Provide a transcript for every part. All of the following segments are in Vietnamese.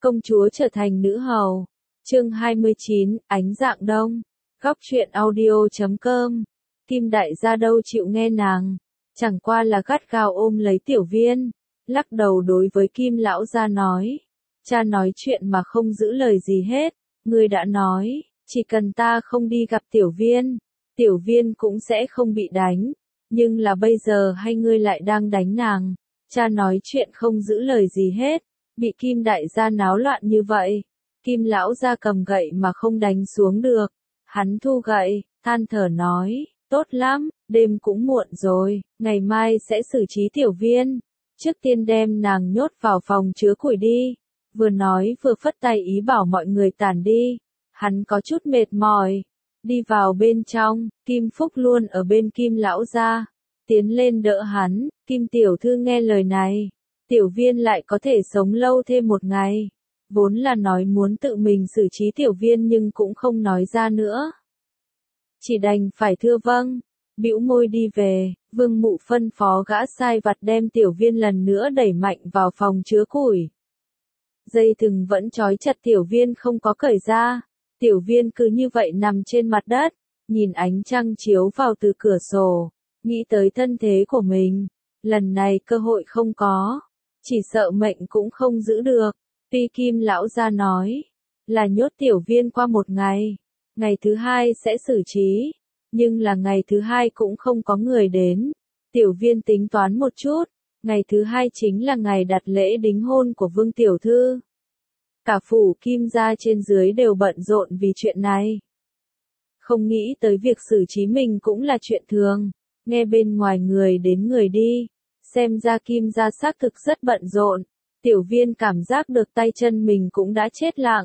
Công chúa trở thành nữ hầu. Chương 29, ánh dạng đông. Góc truyện audio.com. Kim đại gia đâu chịu nghe nàng, chẳng qua là gắt gao ôm lấy Tiểu Viên, lắc đầu đối với Kim lão gia nói, cha nói chuyện mà không giữ lời gì hết, ngươi đã nói, chỉ cần ta không đi gặp Tiểu Viên cũng sẽ không bị đánh, nhưng là bây giờ hay ngươi lại đang đánh nàng, cha nói chuyện không giữ lời gì hết, bị Kim đại gia náo loạn như vậy, Kim lão gia cầm gậy mà không đánh xuống được, hắn thu gậy, than thở nói, tốt lắm, đêm cũng muộn rồi, ngày mai sẽ xử trí Tiểu Viên, trước tiên đem nàng nhốt vào phòng chứa củi đi, vừa nói vừa phất tay ý bảo mọi người tản đi, hắn có chút mệt mỏi, đi vào bên trong, Kim Phúc luôn ở bên Kim lão gia, tiến lên đỡ hắn, Kim tiểu thư nghe lời này, Tiểu Viên lại có thể sống lâu thêm một ngày, vốn là nói muốn tự mình xử trí Tiểu Viên nhưng cũng không nói ra nữa. Chỉ đành phải thưa vâng, bĩu môi đi về, Vương Mụ phân phó gã sai vặt đem Tiểu Viên lần nữa đẩy mạnh vào phòng chứa củi. Dây thừng vẫn trói chặt Tiểu Viên không có cởi ra, Tiểu Viên cứ như vậy nằm trên mặt đất, nhìn ánh trăng chiếu vào từ cửa sổ, nghĩ tới thân thế của mình, lần này cơ hội không có, chỉ sợ mệnh cũng không giữ được, tuy Kim lão gia nói, là nhốt Tiểu Viên qua một ngày. Ngày thứ hai sẽ xử trí, nhưng là ngày thứ hai cũng không có người đến. Tiểu Viên tính toán một chút, ngày thứ hai chính là ngày đặt lễ đính hôn của Vương Tiểu Thư. Cả phủ Kim gia trên dưới đều bận rộn vì chuyện này. Không nghĩ tới việc xử trí mình cũng là chuyện thường, nghe bên ngoài người đến người đi, xem ra Kim gia xác thực rất bận rộn. Tiểu Viên cảm giác được tay chân mình cũng đã chết lặng.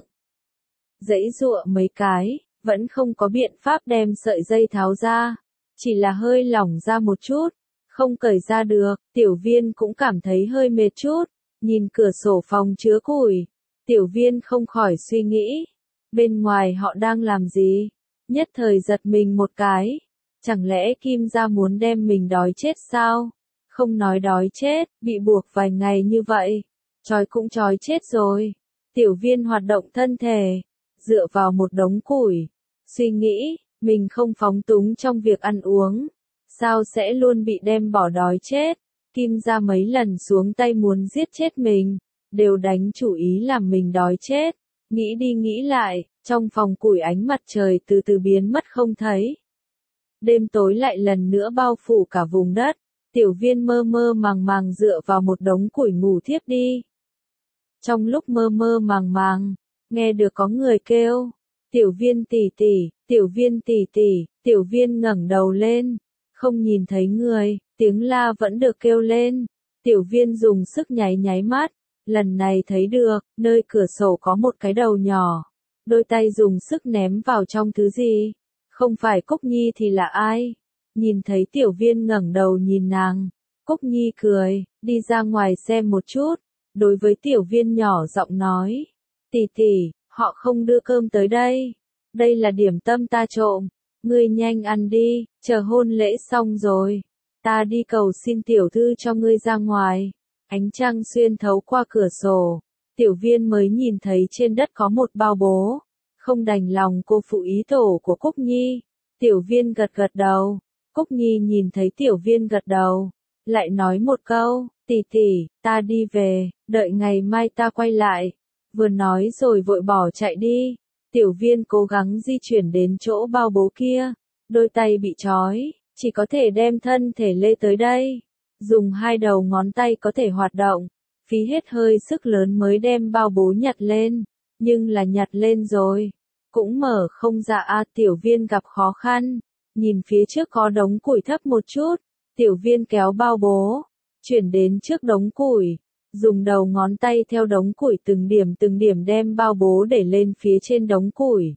Giãy giụa mấy cái, vẫn không có biện pháp đem sợi dây tháo ra, chỉ là hơi lỏng ra một chút, không cởi ra được, Tiểu Viên cũng cảm thấy hơi mệt chút, nhìn cửa sổ phòng chứa củi, Tiểu Viên không khỏi suy nghĩ, bên ngoài họ đang làm gì, nhất thời giật mình một cái, chẳng lẽ Kim gia muốn đem mình đói chết sao, không nói đói chết, bị buộc vài ngày như vậy, trói cũng trói chết rồi, Tiểu Viên hoạt động thân thể, dựa vào một đống củi. Suy nghĩ, mình không phóng túng trong việc ăn uống, sao sẽ luôn bị đem bỏ đói chết, Kim gia mấy lần xuống tay muốn giết chết mình, đều đánh chủ ý làm mình đói chết, nghĩ đi nghĩ lại, trong phòng củi ánh mặt trời từ từ biến mất không thấy. Đêm tối lại lần nữa bao phủ cả vùng đất, Tiểu Viên mơ mơ màng màng dựa vào một đống củi ngủ thiếp đi. Trong lúc mơ mơ màng màng, nghe được có người kêu. Tiểu Viên tỷ tỷ, Tiểu Viên tỷ tỷ, Tiểu Viên ngẩng đầu lên, không nhìn thấy người, tiếng la vẫn được kêu lên. Tiểu Viên dùng sức nháy nháy mắt, lần này thấy được, nơi cửa sổ có một cái đầu nhỏ, đôi tay dùng sức ném vào trong thứ gì, không phải Cúc Nhi thì là ai? Nhìn thấy Tiểu Viên ngẩng đầu nhìn nàng, Cúc Nhi cười, đi ra ngoài xem một chút, đối với Tiểu Viên nhỏ giọng nói, tỷ tỷ. Họ không đưa cơm tới đây. Đây là điểm tâm ta trộm. Ngươi nhanh ăn đi, chờ hôn lễ xong rồi. Ta đi cầu xin tiểu thư cho ngươi ra ngoài. Ánh trăng xuyên thấu qua cửa sổ. Tiểu Viên mới nhìn thấy trên đất có một bao bố. Không đành lòng cô phụ ý tổ của Cúc Nhi. Tiểu Viên gật gật đầu. Cúc Nhi nhìn thấy Tiểu Viên gật đầu. Lại nói một câu, tỷ tỷ, ta đi về, đợi ngày mai ta quay lại. Vừa nói rồi vội bỏ chạy đi, Tiểu Viên cố gắng di chuyển đến chỗ bao bố kia, đôi tay bị trói, chỉ có thể đem thân thể lê tới đây, dùng hai đầu ngón tay có thể hoạt động, phí hết hơi sức lớn mới đem bao bố nhặt lên, nhưng là nhặt lên rồi, cũng mở không ra Tiểu Viên gặp khó khăn, nhìn phía trước có đống củi thấp một chút, Tiểu Viên kéo bao bố, chuyển đến trước đống củi. Dùng đầu ngón tay theo đống củi từng điểm đem bao bố để lên phía trên đống củi.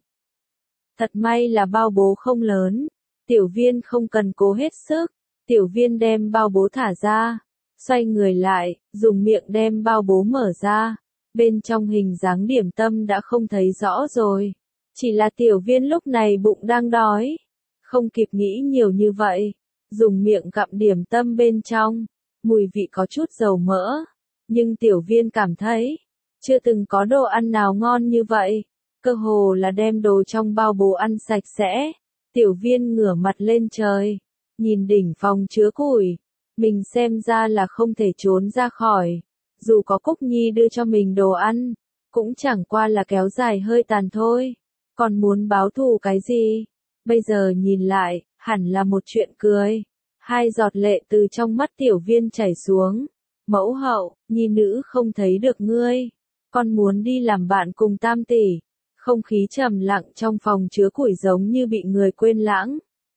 Thật may là bao bố không lớn, Tiểu Viên không cần cố hết sức, Tiểu Viên đem bao bố thả ra, xoay người lại, dùng miệng đem bao bố mở ra, bên trong hình dáng điểm tâm đã không thấy rõ rồi, chỉ là Tiểu Viên lúc này bụng đang đói, không kịp nghĩ nhiều như vậy, dùng miệng gặm điểm tâm bên trong, mùi vị có chút dầu mỡ. Nhưng Tiểu Viên cảm thấy, chưa từng có đồ ăn nào ngon như vậy, cơ hồ là đem đồ trong bao bố ăn sạch sẽ. Tiểu Viên ngửa mặt lên trời, nhìn đỉnh phòng chứa củi, mình xem ra là không thể trốn ra khỏi, dù có Cúc Nhi đưa cho mình đồ ăn, cũng chẳng qua là kéo dài hơi tàn thôi, còn muốn báo thù cái gì? Bây giờ nhìn lại, hẳn là một chuyện cười. Hai giọt lệ từ trong mắt Tiểu Viên chảy xuống. Mẫu hậu, nhi nữ không thấy được ngươi, con muốn đi làm bạn cùng Tam tỷ. Không khí trầm lặng trong phòng chứa củi giống như bị người quên lãng.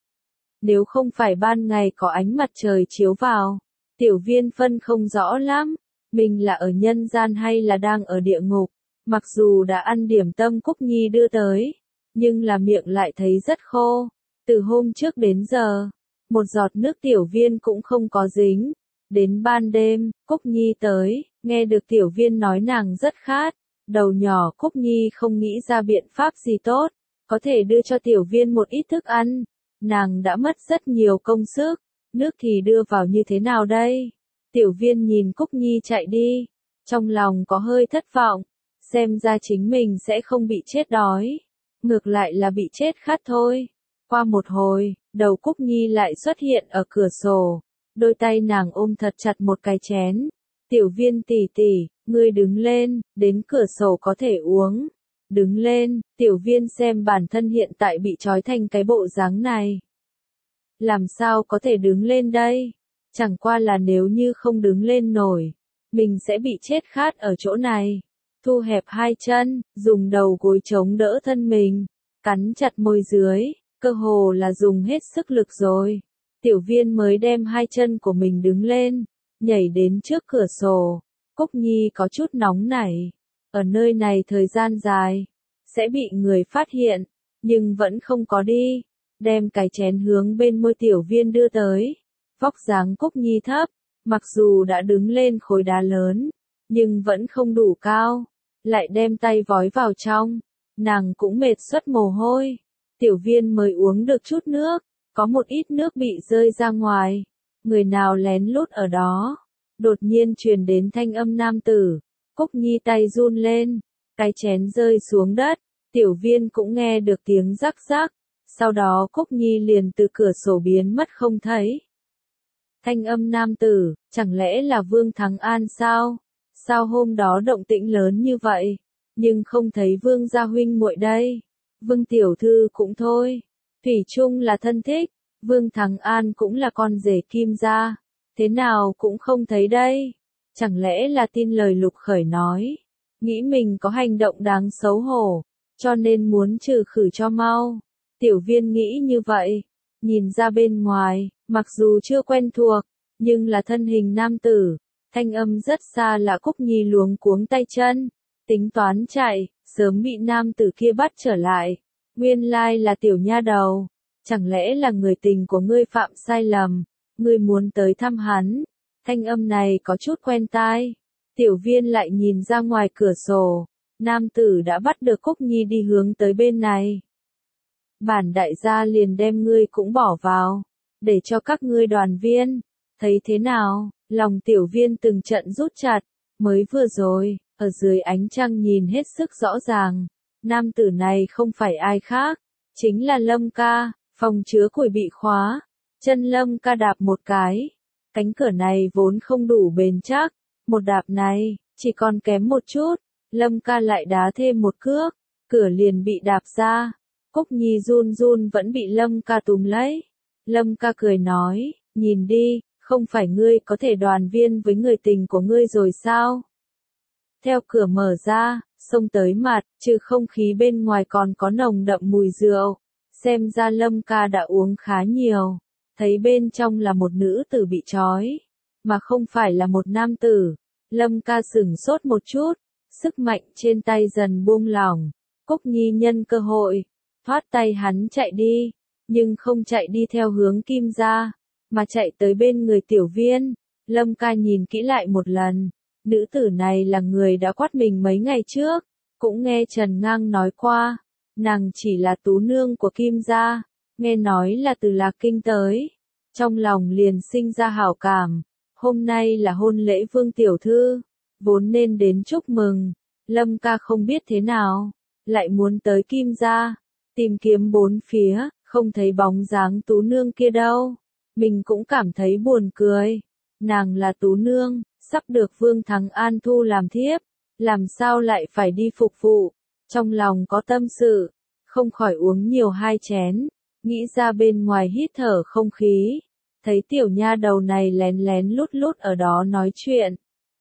Nếu không phải ban ngày có ánh mặt trời chiếu vào, Tiểu Viên phân không rõ lắm, mình là ở nhân gian hay là đang ở địa ngục. Mặc dù đã ăn điểm tâm Cúc Nhi đưa tới, nhưng là miệng lại thấy rất khô. Từ hôm trước đến giờ, một giọt nước Tiểu Viên cũng không có dính. Đến ban đêm, Cúc Nhi tới, nghe được Tiểu Viên nói nàng rất khát. Đầu nhỏ Cúc Nhi không nghĩ ra biện pháp gì tốt, có thể đưa cho Tiểu Viên một ít thức ăn. Nàng đã mất rất nhiều công sức, nước thì đưa vào như thế nào đây? Tiểu Viên nhìn Cúc Nhi chạy đi, trong lòng có hơi thất vọng, xem ra chính mình sẽ không bị chết đói, ngược lại là bị chết khát thôi. Qua một hồi, đầu Cúc Nhi lại xuất hiện ở cửa sổ, đôi tay nàng ôm thật chặt một cái chén. Tiểu Viên tỷ tỷ, ngươi đứng lên, đến cửa sổ có thể uống. Đứng lên, Tiểu Viên xem bản thân hiện tại bị trói thành cái bộ dáng này. Làm sao có thể đứng lên đây? Chẳng qua là nếu như không đứng lên nổi, mình sẽ bị chết khát ở chỗ này. Thu hẹp hai chân, dùng đầu gối chống đỡ thân mình, cắn chặt môi dưới, cơ hồ là dùng hết sức lực rồi. Tiểu Viên mới đem hai chân của mình đứng lên, nhảy đến trước cửa sổ. Cúc Nhi có chút nóng nảy, ở nơi này thời gian dài, sẽ bị người phát hiện, nhưng vẫn không có đi, đem cái chén hướng bên môi Tiểu Viên đưa tới. Vóc dáng Cúc Nhi thấp, mặc dù đã đứng lên khối đá lớn, nhưng vẫn không đủ cao, lại đem tay vói vào trong, nàng cũng mệt xuất mồ hôi. Tiểu Viên mới uống được chút nước, có một ít nước bị rơi ra ngoài, người nào lén lút ở đó. Đột nhiên truyền đến thanh âm nam tử, Cúc Nhi tay run lên, cái chén rơi xuống đất, Tiểu Viên cũng nghe được tiếng rắc rắc, sau đó Cúc Nhi liền từ cửa sổ biến mất không thấy. Thanh âm nam tử, chẳng lẽ là Vương Thắng An sao? Sao hôm đó động tĩnh lớn như vậy, nhưng không thấy Vương gia huynh muội đây? Vương tiểu thư cũng thôi, thủy chung là thân thích, Vương Thắng An cũng là con rể Kim gia, thế nào cũng không thấy đây. Chẳng lẽ là tin lời Lục Khởi nói, nghĩ mình có hành động đáng xấu hổ, cho nên muốn trừ khử cho mau. Tiểu Viên nghĩ như vậy, nhìn ra bên ngoài, mặc dù chưa quen thuộc, nhưng là thân hình nam tử, thanh âm rất xa là Cúc Nhi luống cuống tay chân, tính toán chạy, sớm bị nam tử kia bắt trở lại. Nguyên lai là tiểu nha đầu, chẳng lẽ là người tình của ngươi phạm sai lầm, ngươi muốn tới thăm hắn. Thanh âm này có chút quen tai. Tiểu Viên lại nhìn ra ngoài cửa sổ, nam tử đã bắt được Cúc Nhi đi hướng tới bên này. Bản đại gia liền đem ngươi cũng bỏ vào, để cho các ngươi đoàn viên, thấy thế nào? Lòng Tiểu Viên từng trận rút chặt, mới vừa rồi, ở dưới ánh trăng nhìn hết sức rõ ràng, nam tử này không phải ai khác, chính là Lâm ca. Phòng chứa củi bị khóa, chân Lâm ca đạp một cái, cánh cửa này vốn không đủ bền chắc, một đạp này, chỉ còn kém một chút, Lâm ca lại đá thêm một cước, cửa liền bị đạp ra. Cúc Nhi run run vẫn bị Lâm ca túm lấy. Lâm ca cười nói, nhìn đi, không phải ngươi có thể đoàn viên với người tình của ngươi rồi sao? Theo cửa mở ra, xông tới mặt, trừ không khí bên ngoài còn có nồng đậm mùi rượu. Xem ra Lâm ca đã uống khá nhiều, thấy bên trong là một nữ tử bị trói, mà không phải là một nam tử. Lâm ca sửng sốt một chút, sức mạnh trên tay dần buông lỏng. Cúc Nhi nhân cơ hội, thoát tay hắn chạy đi, nhưng không chạy đi theo hướng Kim gia, mà chạy tới bên người Tiểu Viên. Lâm ca nhìn kỹ lại một lần, nữ tử này là người đã quát mình mấy ngày trước, cũng nghe Trần Ngang nói qua. Nàng chỉ là tú nương của Kim gia, nghe nói là từ Lạc Kinh tới, trong lòng liền sinh ra hảo cảm. Hôm nay là hôn lễ Vương tiểu thư, vốn nên đến chúc mừng, Lâm ca không biết thế nào, lại muốn tới Kim gia, tìm kiếm bốn phía, không thấy bóng dáng Tú nương kia đâu. Mình cũng cảm thấy buồn cười. Nàng là Tú nương, sắp được Vương Thắng An thu làm thiếp, làm sao lại phải đi phục vụ. Trong lòng có tâm sự, không khỏi uống nhiều 2 chén, nghĩ ra bên ngoài hít thở không khí, thấy tiểu nha đầu này lén lén lút lút ở đó nói chuyện.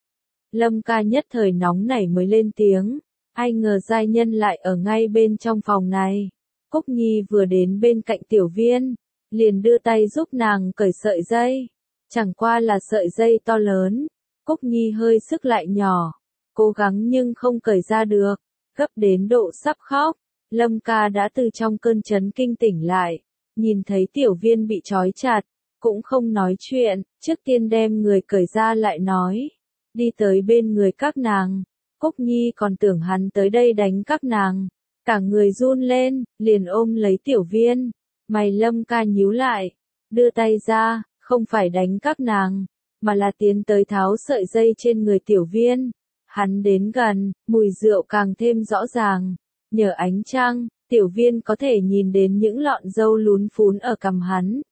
Lâm ca nhất thời nóng nảy mới lên tiếng, ai ngờ giai nhân lại ở ngay bên trong phòng này. Cúc Nhi vừa đến bên cạnh Tiểu Viên, liền đưa tay giúp nàng cởi sợi dây. Chẳng qua là sợi dây to lớn, Cúc Nhi hơi sức lại nhỏ, cố gắng nhưng không cởi ra được, gấp đến độ sắp khóc. Lâm ca đã từ trong cơn chấn kinh tỉnh lại, nhìn thấy Tiểu Viên bị trói chặt, cũng không nói chuyện, trước tiên đem người cởi ra lại nói. Đi tới bên người các nàng, Cúc Nhi còn tưởng hắn tới đây đánh các nàng. Cả người run lên, liền ôm lấy Tiểu Viên. Mày Lâm ca nhíu lại, đưa tay ra, không phải đánh các nàng, mà là tiến tới tháo sợi dây trên người Tiểu Viên. Hắn đến gần, mùi rượu càng thêm rõ ràng. Nhờ ánh trăng, Tiểu Viên có thể nhìn đến những lọn râu lún phún ở cằm hắn.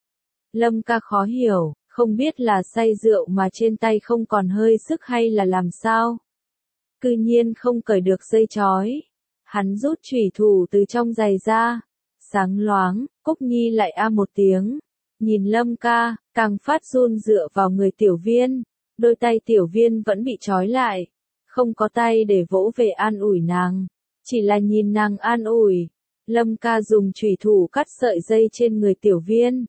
Lâm ca khó hiểu, không biết là say rượu mà trên tay không còn hơi sức hay là làm sao. Cư nhiên không cởi được dây chói. Hắn rút chủy thủ từ trong giày ra. Sáng loáng, Cúc Nhi lại a một tiếng. Nhìn Lâm ca, càng phát run dựa vào người Tiểu Viên. Đôi tay Tiểu Viên vẫn bị trói lại. Không có tay để vỗ về an ủi nàng. Chỉ là nhìn nàng an ủi. Lâm ca dùng chủy thủ cắt sợi dây trên người Tiểu Viên.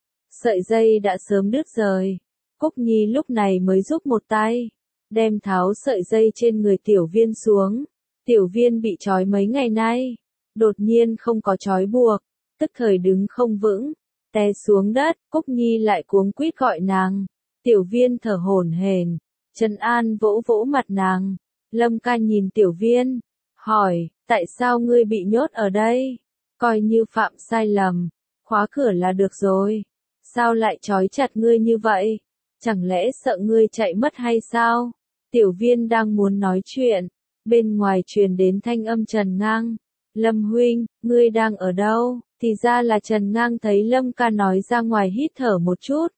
Sợi dây đã sớm đứt rời. Cúc Nhi lúc này mới giúp một tay. Đem tháo sợi dây trên người Tiểu Viên xuống. Tiểu Viên bị trói mấy ngày nay. Đột nhiên không có trói buộc. Tức thời đứng không vững. Té xuống đất. Cúc Nhi lại cuống quýt gọi nàng. Tiểu Viên thở hổn hển. Trần An vỗ vỗ mặt nàng. Lâm ca nhìn Tiểu Viên. Hỏi, tại sao ngươi bị nhốt ở đây? Coi như phạm sai lầm. Khóa cửa là được rồi. Sao lại trói chặt ngươi như vậy? Chẳng lẽ sợ ngươi chạy mất hay sao? Tiểu Viên đang muốn nói chuyện. Bên ngoài truyền đến thanh âm Trần Ngang. Lâm huynh, ngươi đang ở đâu? Thì ra là Trần Ngang thấy Lâm ca nói ra ngoài hít thở một chút.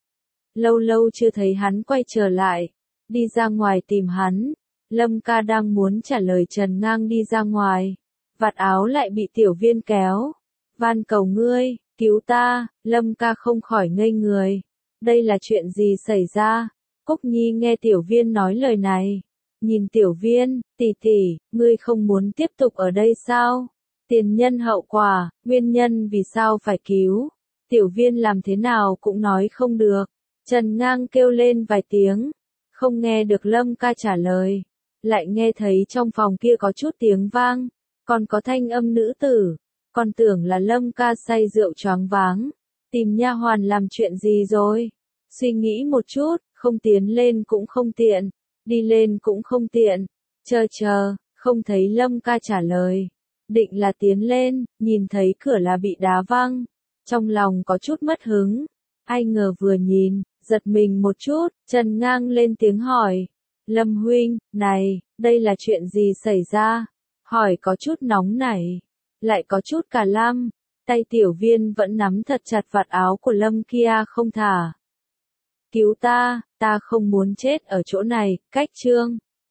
Lâu lâu chưa thấy hắn quay trở lại. Đi ra ngoài tìm hắn. Lâm ca đang muốn trả lời Trần Ngang đi ra ngoài. Vạt áo lại bị Tiểu Viên kéo. Van cầu ngươi, cứu ta. Lâm ca không khỏi ngây người. Đây là chuyện gì xảy ra? Cúc Nhi nghe Tiểu Viên nói lời này. Nhìn Tiểu Viên, tỷ tỷ, ngươi không muốn tiếp tục ở đây sao? Tiền nhân hậu quả, nguyên nhân vì sao phải cứu? Tiểu Viên làm thế nào cũng nói không được. Trần Ngang kêu lên vài tiếng. Không nghe được Lâm ca trả lời. Lại nghe thấy trong phòng kia có chút tiếng vang. Còn có thanh âm nữ tử. Còn tưởng là Lâm ca say rượu choáng váng. Tìm nha hoàn làm chuyện gì rồi? Suy nghĩ một chút, không tiến lên cũng không tiện. Đi lên cũng không tiện. Chờ, không thấy Lâm ca trả lời. Định là tiến lên, nhìn thấy cửa là bị đá văng. Trong lòng có chút mất hứng. Ai ngờ vừa nhìn, giật mình một chút, Trần Ngang lên tiếng hỏi. Lâm huynh, này, đây là chuyện gì xảy ra? Hỏi có chút nóng nảy, lại có chút cả lam. Tay Tiểu Viên vẫn nắm thật chặt vạt áo của Lâm kia không thả. Cứu ta không muốn chết ở chỗ này, cách chương.